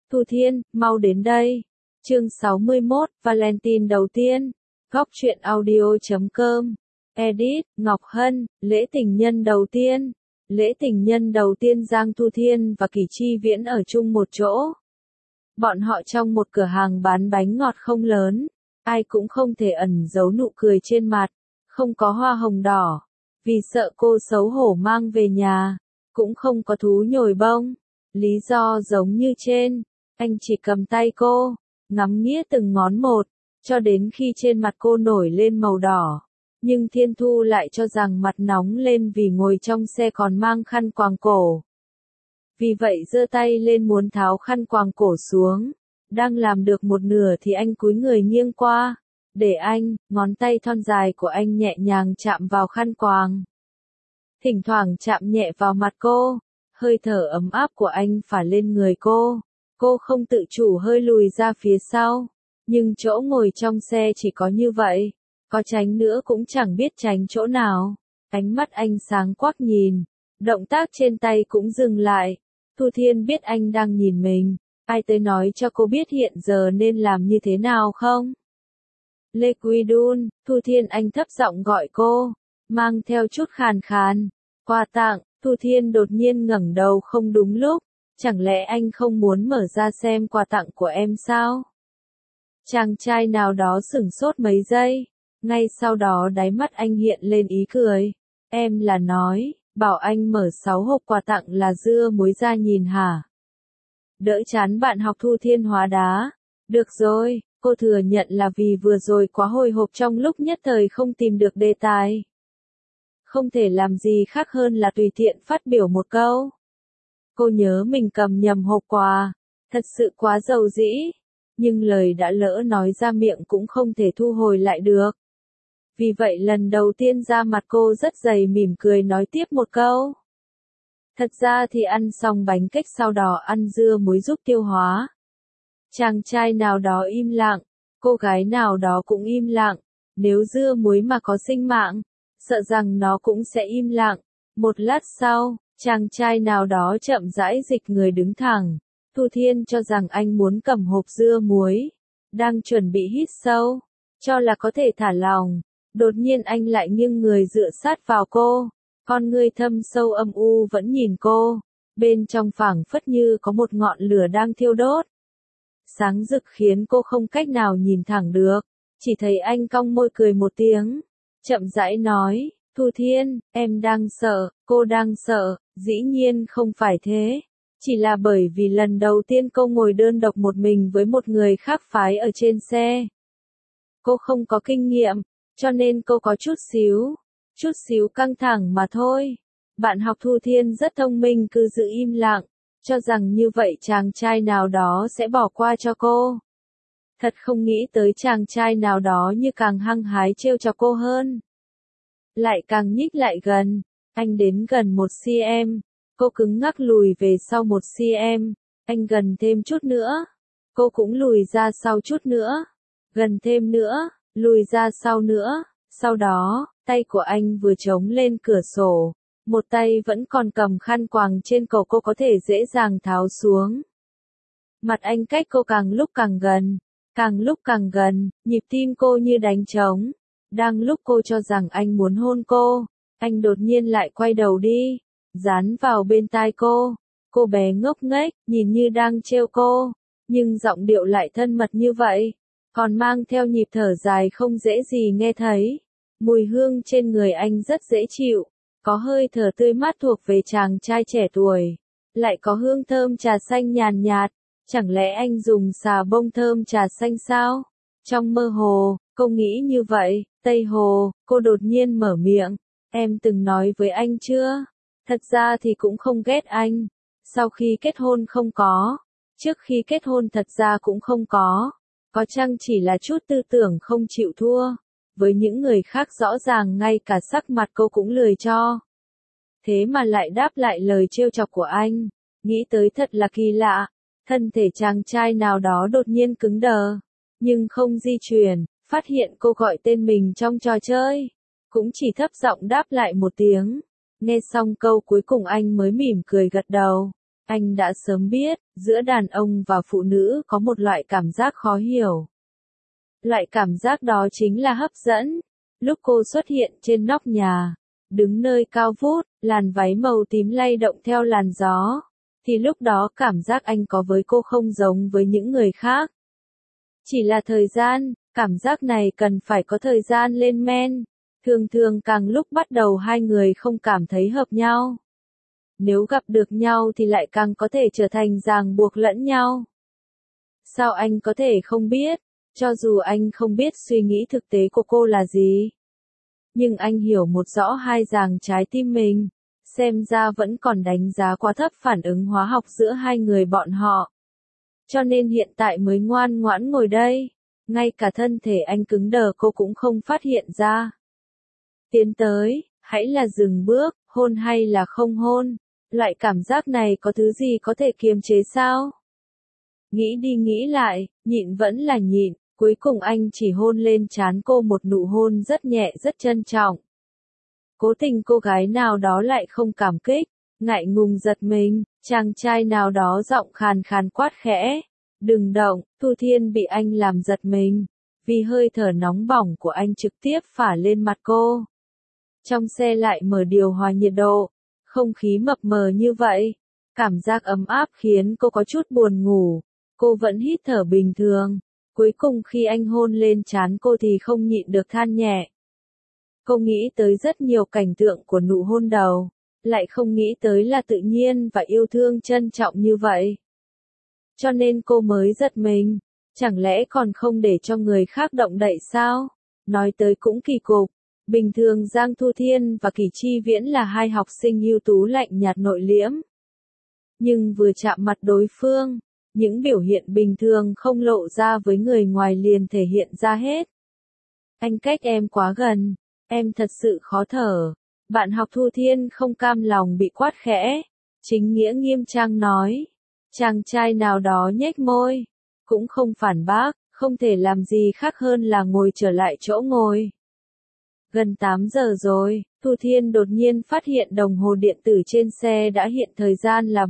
Thu Thiên, mau đến đây. Chương 61, Valentine đầu tiên. Góc truyện audio.com. Edit, Ngọc Hân, lễ tình nhân đầu tiên. Lễ tình nhân đầu tiên Giang Thu Thiên và Kỳ Chi Viễn ở chung một chỗ. Bọn họ trong một cửa hàng bán bánh ngọt không lớn. Ai cũng không thể ẩn giấu nụ cười trên mặt. Không có hoa hồng đỏ. Vì sợ cô xấu hổ mang về nhà. Cũng không có thú nhồi bông. Lý do giống như trên. Anh chỉ cầm tay cô, ngắm nghía từng ngón một, cho đến khi trên mặt cô nổi lên màu đỏ. Nhưng Thiên Thu lại cho rằng mặt nóng lên vì ngồi trong xe còn mang khăn quàng cổ. Vì vậy giơ tay lên muốn tháo khăn quàng cổ xuống. Đang làm được một nửa thì anh cúi người nghiêng qua. Để anh, ngón tay thon dài của anh nhẹ nhàng chạm vào khăn quàng. Thỉnh thoảng chạm nhẹ vào mặt cô. Hơi thở ấm áp của anh phả lên người cô. Cô không tự chủ hơi lùi ra phía sau. Nhưng chỗ ngồi trong xe chỉ có như vậy. Có tránh nữa cũng chẳng biết tránh chỗ nào. Ánh mắt anh sáng quắc nhìn. Động tác trên tay cũng dừng lại. Thu Thiên biết anh đang nhìn mình. Ai tới nói cho cô biết hiện giờ nên làm như thế nào không? Lê Quy Đun, Thu Thiên anh thấp giọng gọi cô. Mang theo chút khàn khàn. Quà tặng, Thu Thiên đột nhiên ngẩng đầu không đúng lúc. Chẳng lẽ anh không muốn mở ra xem quà tặng của em sao? Chàng trai nào đó sửng sốt mấy giây. Ngay sau đó đáy mắt anh hiện lên ý cười. Em là nói, bảo anh mở 6 hộp quà tặng là dưa muối ra nhìn hả? Đỡ chán bạn học Thu Thiên hóa đá. Được rồi, cô thừa nhận là vì vừa rồi quá hồi hộp trong lúc nhất thời không tìm được đề tài. Không thể làm gì khác hơn là tùy tiện phát biểu một câu. Cô nhớ mình cầm nhầm hộp quà, thật sự quá dầu dĩ, nhưng lời đã lỡ nói ra miệng cũng không thể thu hồi lại được. Vì vậy lần đầu tiên ra mặt cô rất dày mỉm cười nói tiếp một câu. Thật ra thì ăn xong bánh kếch sau đó ăn dưa muối giúp tiêu hóa. Chàng trai nào đó im lặng, cô gái nào đó cũng im lặng, nếu dưa muối mà có sinh mạng, sợ rằng nó cũng sẽ im lặng. Một lát sau, chàng trai nào đó chậm rãi dịch người đứng thẳng. Thu Thiên cho rằng anh muốn cầm hộp dưa muối. Đang chuẩn bị hít sâu. Cho là có thể thả lòng. Đột nhiên anh lại nghiêng người dựa sát vào cô. Con ngươi thâm sâu âm u vẫn nhìn cô. Bên trong phảng phất như có một ngọn lửa đang thiêu đốt. Sáng rực khiến cô không cách nào nhìn thẳng được. Chỉ thấy anh cong môi cười một tiếng. Chậm rãi nói. Thu Thiên, em đang sợ, cô đang sợ, dĩ nhiên không phải thế. Chỉ là bởi vì lần đầu tiên cô ngồi đơn độc một mình với một người khác phái ở trên xe. Cô không có kinh nghiệm, cho nên cô có chút xíu căng thẳng mà thôi. Bạn học Thu Thiên rất thông minh cứ giữ im lặng, cho rằng như vậy chàng trai nào đó sẽ bỏ qua cho cô. Thật không nghĩ tới chàng trai nào đó như càng hăng hái trêu chọc cô hơn. Lại càng nhích lại gần, anh đến gần 1cm, cô cứng ngắc lùi về sau 1cm, anh gần thêm chút nữa, cô cũng lùi ra sau chút nữa, gần thêm nữa, lùi ra sau nữa, sau đó, tay của anh vừa chống lên cửa sổ, một tay vẫn còn cầm khăn quàng trên cổ cô có thể dễ dàng tháo xuống. Mặt anh cách cô càng lúc càng gần, nhịp tim cô như đánh trống. Đang lúc cô cho rằng anh muốn hôn cô, anh đột nhiên lại quay đầu đi, dán vào bên tai cô. Cô bé ngốc nghếch, nhìn như đang trêu cô, nhưng giọng điệu lại thân mật như vậy, còn mang theo nhịp thở dài không dễ gì nghe thấy. Mùi hương trên người anh rất dễ chịu, có hơi thở tươi mát thuộc về chàng trai trẻ tuổi, lại có hương thơm trà xanh nhàn nhạt, chẳng lẽ anh dùng xà bông thơm trà xanh sao? Trong mơ hồ, cô nghĩ như vậy. Tây Hồ, cô đột nhiên mở miệng, em từng nói với anh chưa? Thật ra thì cũng không ghét anh, sau khi kết hôn không có, trước khi kết hôn thật ra cũng không có chăng chỉ là chút tư tưởng không chịu thua, với những người khác rõ ràng ngay cả sắc mặt cô cũng lười cho. Thế mà lại đáp lại lời trêu chọc của anh, nghĩ tới thật là kỳ lạ, thân thể chàng trai nào đó đột nhiên cứng đờ, nhưng không di chuyển. Phát hiện cô gọi tên mình trong trò chơi, cũng chỉ thấp giọng đáp lại một tiếng. Nghe xong câu cuối cùng anh mới mỉm cười gật đầu. Anh đã sớm biết, giữa đàn ông và phụ nữ có một loại cảm giác khó hiểu. Loại cảm giác đó chính là hấp dẫn. Lúc cô xuất hiện trên nóc nhà, đứng nơi cao vút, làn váy màu tím lay động theo làn gió, thì lúc đó cảm giác anh có với cô không giống với những người khác. Chỉ là thời gian, cảm giác này cần phải có thời gian lên men. Thường thường càng lúc bắt đầu hai người không cảm thấy hợp nhau. Nếu gặp được nhau thì lại càng có thể trở thành ràng buộc lẫn nhau. Sao anh có thể không biết, cho dù anh không biết suy nghĩ thực tế của cô là gì. Nhưng anh hiểu một rõ hai dàng trái tim mình, xem ra vẫn còn đánh giá quá thấp phản ứng hóa học giữa hai người bọn họ. Cho nên hiện tại mới ngoan ngoãn ngồi đây, ngay cả thân thể anh cứng đờ cô cũng không phát hiện ra. Tiến tới, hãy là dừng bước, hôn hay là không hôn, loại cảm giác này có thứ gì có thể kiềm chế sao? Nghĩ đi nghĩ lại, nhịn vẫn là nhịn, cuối cùng anh chỉ hôn lên trán cô một nụ hôn rất nhẹ rất trân trọng. Cố tình cô gái nào đó lại không cảm kích, ngại ngùng giật mình, chàng trai nào đó giọng khàn khàn quát khẽ. Đừng động, Thu Thiên bị anh làm giật mình, vì hơi thở nóng bỏng của anh trực tiếp phả lên mặt cô. Trong xe lại mở điều hòa nhiệt độ, không khí mập mờ như vậy, cảm giác ấm áp khiến cô có chút buồn ngủ, cô vẫn hít thở bình thường. Cuối cùng khi anh hôn lên trán cô thì không nhịn được than nhẹ. Cô nghĩ tới rất nhiều cảnh tượng của nụ hôn đầu, lại không nghĩ tới là tự nhiên và yêu thương trân trọng như vậy. Cho nên cô mới giật mình, chẳng lẽ còn không để cho người khác động đậy sao? Nói tới cũng kỳ cục, bình thường Giang Thu Thiên và Kỷ Chi Viễn là hai học sinh ưu tú lạnh nhạt nội liễm. Nhưng vừa chạm mặt đối phương, những biểu hiện bình thường không lộ ra với người ngoài liền thể hiện ra hết. Anh cách em quá gần, em thật sự khó thở. Bạn học Thu Thiên không cam lòng bị quát khẽ, chính nghĩa nghiêm trang nói. Chàng trai nào đó nhếch môi, cũng không phản bác, không thể làm gì khác hơn là ngồi trở lại chỗ ngồi. Gần 8 giờ rồi, Thu Thiên đột nhiên phát hiện đồng hồ điện tử trên xe đã hiện thời gian là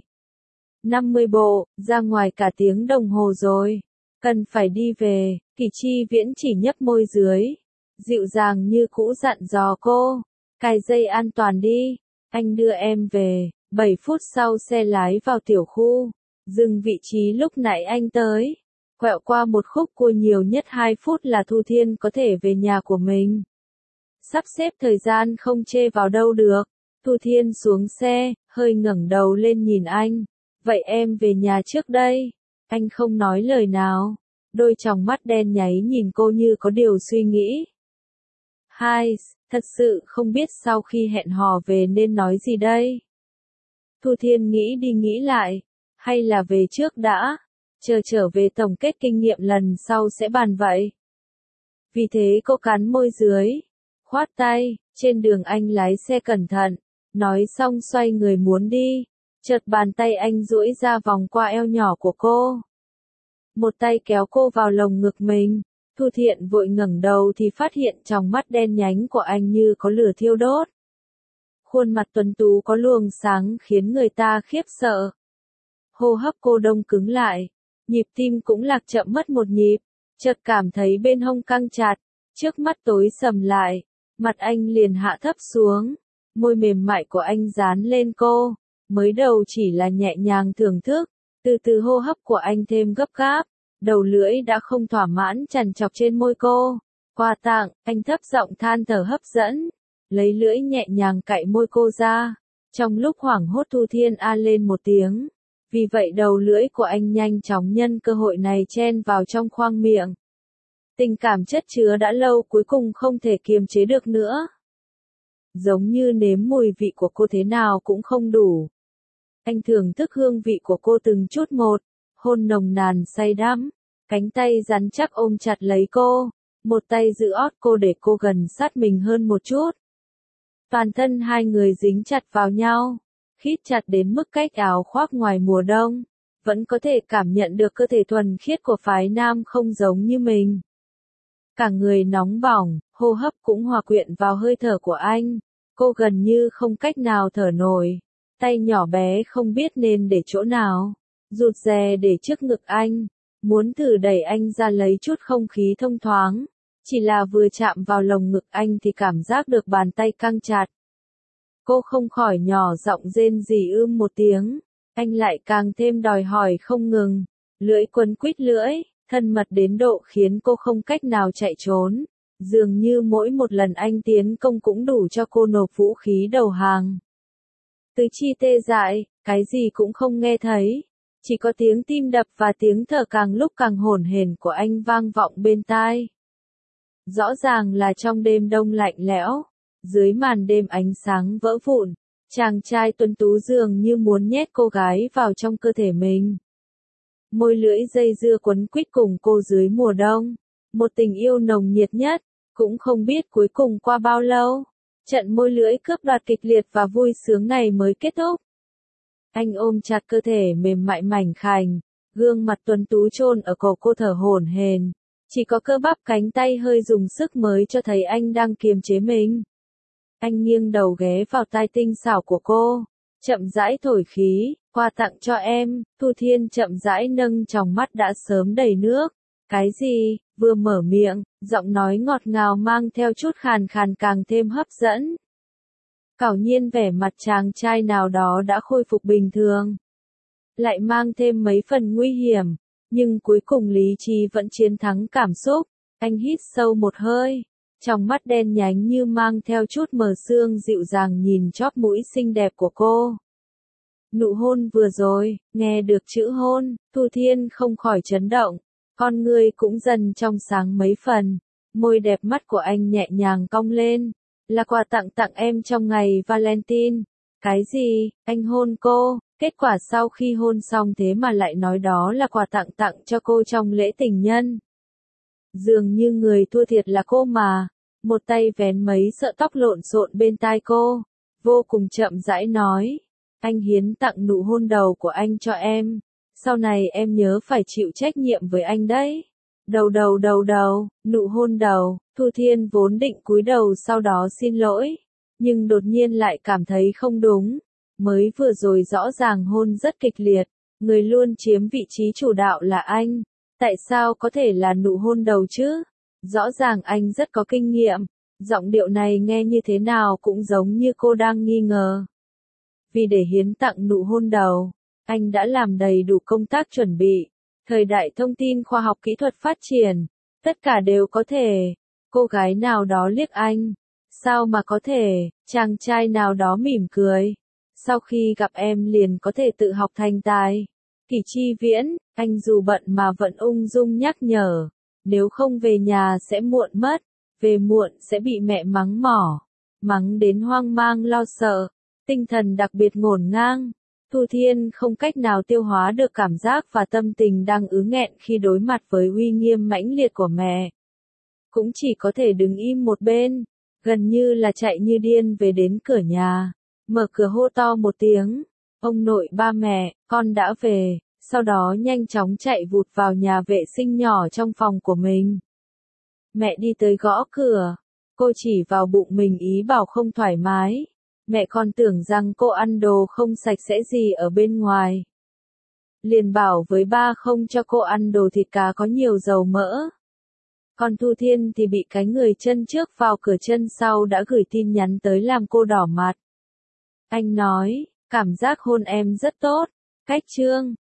7:50 bộ, ra ngoài cả tiếng đồng hồ rồi. Cần phải đi về, Kỷ Chi Viễn chỉ nhấp môi dưới, dịu dàng như cũ dặn dò cô, cài dây an toàn đi, anh đưa em về. 7 phút sau xe lái vào tiểu khu, dừng vị trí lúc nãy anh tới, quẹo qua một khúc cua nhiều nhất 2 phút là Thu Thiên có thể về nhà của mình. Sắp xếp thời gian không chê vào đâu được, Thu Thiên xuống xe, hơi ngẩng đầu lên nhìn anh, vậy em về nhà trước đây. Anh không nói lời nào, đôi tròng mắt đen nháy nhìn cô như có điều suy nghĩ. Hai, thật sự không biết sau khi hẹn hò về nên nói gì đây. Thu Thiên nghĩ đi nghĩ lại, hay là về trước đã, chờ trở về tổng kết kinh nghiệm lần sau sẽ bàn vậy. Vì thế cô cắn môi dưới, khoát tay, trên đường anh lái xe cẩn thận, nói xong xoay người muốn đi, chợt bàn tay anh duỗi ra vòng qua eo nhỏ của cô. Một tay kéo cô vào lồng ngực mình, Thu Thiện vội ngẩng đầu thì phát hiện trong mắt đen nhánh của anh như có lửa thiêu đốt. Khuôn mặt tuấn tú có luồng sáng khiến người ta khiếp sợ. Hô hấp cô đông cứng lại, nhịp tim cũng lạc chậm mất một nhịp, chợt cảm thấy bên hông căng chặt, trước mắt tối sầm lại, mặt anh liền hạ thấp xuống, môi mềm mại của anh dán lên cô, mới đầu chỉ là nhẹ nhàng thưởng thức, từ từ hô hấp của anh thêm gấp gáp, đầu lưỡi đã không thỏa mãn chằn chọc trên môi cô. Quà tặng, anh thấp giọng than thở hấp dẫn, lấy lưỡi nhẹ nhàng cạy môi cô ra. Trong lúc hoảng hốt Thu Thiên a lên một tiếng, vì vậy đầu lưỡi của anh nhanh chóng nhân cơ hội này chen vào trong khoang miệng. Tình cảm chất chứa đã lâu cuối cùng không thể kiềm chế được nữa. Giống như nếm mùi vị của cô thế nào cũng không đủ. Anh thưởng thức hương vị của cô từng chút một, hôn nồng nàn say đắm, cánh tay rắn chắc ôm chặt lấy cô, một tay giữ ót cô để cô gần sát mình hơn một chút. Toàn thân hai người dính chặt vào nhau, khít chặt đến mức cách áo khoác ngoài mùa đông, vẫn có thể cảm nhận được cơ thể thuần khiết của phái nam không giống như mình. Cả người nóng bỏng, hô hấp cũng hòa quyện vào hơi thở của anh, cô gần như không cách nào thở nổi. tay nhỏ bé không biết nên để chỗ nào, rụt rè để trước ngực anh, muốn thử đẩy anh ra lấy chút không khí thông thoáng, chỉ là vừa chạm vào lồng ngực anh thì cảm giác được bàn tay căng chặt. Cô không khỏi nhỏ giọng rên rỉ một tiếng, anh lại càng thêm đòi hỏi không ngừng, lưỡi quấn quýt lưỡi, thân mật đến độ khiến cô không cách nào chạy trốn, dường như mỗi một lần anh tiến công cũng đủ cho cô nộp vũ khí đầu hàng. Tứ chi tê dại, cái gì cũng không nghe thấy, chỉ có tiếng tim đập và tiếng thở càng lúc càng hổn hển của anh vang vọng bên tai. Rõ ràng là trong đêm đông lạnh lẽo, dưới màn đêm ánh sáng vỡ vụn, chàng trai tuấn tú dường như muốn nhét cô gái vào trong cơ thể mình. Môi lưỡi dây dưa quấn quýt cùng cô dưới mùa đông, một tình yêu nồng nhiệt nhất, cũng không biết cuối cùng qua bao lâu, trận môi lưỡi cướp đoạt kịch liệt và vui sướng này mới kết thúc. Anh ôm chặt cơ thể mềm mại mảnh khảnh, gương mặt tuấn tú chôn ở cổ cô thở hổn hển, chỉ có cơ bắp cánh tay hơi dùng sức mới cho thấy anh đang kiềm chế mình. Anh nghiêng đầu ghé vào tai tinh xảo của cô, chậm rãi thổi khí, quà tặng cho em. Thu Thiên chậm rãi nâng tròng mắt đã sớm đầy nước. Cái gì? Vừa mở miệng, giọng nói ngọt ngào mang theo chút khàn khàn càng thêm hấp dẫn. Cảo nhiên vẻ mặt chàng trai nào đó đã khôi phục bình thường, lại mang thêm mấy phần nguy hiểm, nhưng cuối cùng lý trí vẫn chiến thắng cảm xúc. Anh hít sâu một hơi, trong mắt đen nhánh như mang theo chút mờ sương dịu dàng nhìn chóp mũi xinh đẹp của cô. Nụ hôn vừa rồi, nghe được chữ hôn, Thu Thiên không khỏi chấn động, con người cũng dần trong sáng mấy phần, môi đẹp mắt của anh nhẹ nhàng cong lên, là quà tặng em trong ngày Valentine. Cái gì? Anh hôn cô, kết quả sau khi hôn xong thế mà lại nói đó là quà tặng cho cô trong lễ tình nhân. Dường như người thua thiệt là cô mà, một tay vén mấy sợi tóc lộn xộn bên tai cô, vô cùng chậm rãi nói, anh hiến tặng nụ hôn đầu của anh cho em, sau này em nhớ phải chịu trách nhiệm với anh đấy. Đầu, nụ hôn đầu. Thu Thiên vốn định cúi đầu sau đó xin lỗi, nhưng đột nhiên lại cảm thấy không đúng, mới vừa rồi rõ ràng hôn rất kịch liệt, người luôn chiếm vị trí chủ đạo là anh, tại sao có thể là nụ hôn đầu chứ? Rõ ràng anh rất có kinh nghiệm, giọng điệu này nghe như thế nào cũng giống như cô đang nghi ngờ. Vì để hiến tặng nụ hôn đầu, anh đã làm đầy đủ công tác chuẩn bị, thời đại thông tin khoa học kỹ thuật phát triển, tất cả đều có thể. Cô gái nào đó liếc anh, sao mà có thể? Chàng trai nào đó mỉm cười, sau khi gặp em liền có thể tự học thành tài. Kỷ Chi Viễn, anh dù bận mà vẫn ung dung nhắc nhở, nếu không về nhà sẽ muộn mất, về muộn sẽ bị mẹ mắng mỏ, mắng đến hoang mang lo sợ, tinh thần đặc biệt ngổn ngang. Thu Thiên không cách nào tiêu hóa được cảm giác và tâm tình đang ứ nghẹn khi đối mặt với uy nghiêm mãnh liệt của mẹ. Cũng chỉ có thể đứng im một bên, gần như là chạy như điên về đến cửa nhà, mở cửa hô to một tiếng, ông nội ba mẹ, con đã về, sau đó nhanh chóng chạy vụt vào nhà vệ sinh nhỏ trong phòng của mình. Mẹ đi tới gõ cửa, cô chỉ vào bụng mình ý bảo không thoải mái, mẹ còn tưởng rằng cô ăn đồ không sạch sẽ gì ở bên ngoài. Liền bảo với ba không cho cô ăn đồ thịt cá có nhiều dầu mỡ. Còn Thu Thiên thì bị cái người chân trước vào cửa chân sau đã gửi tin nhắn tới làm cô đỏ mặt. Anh nói, cảm giác hôn em rất tốt, cách chương.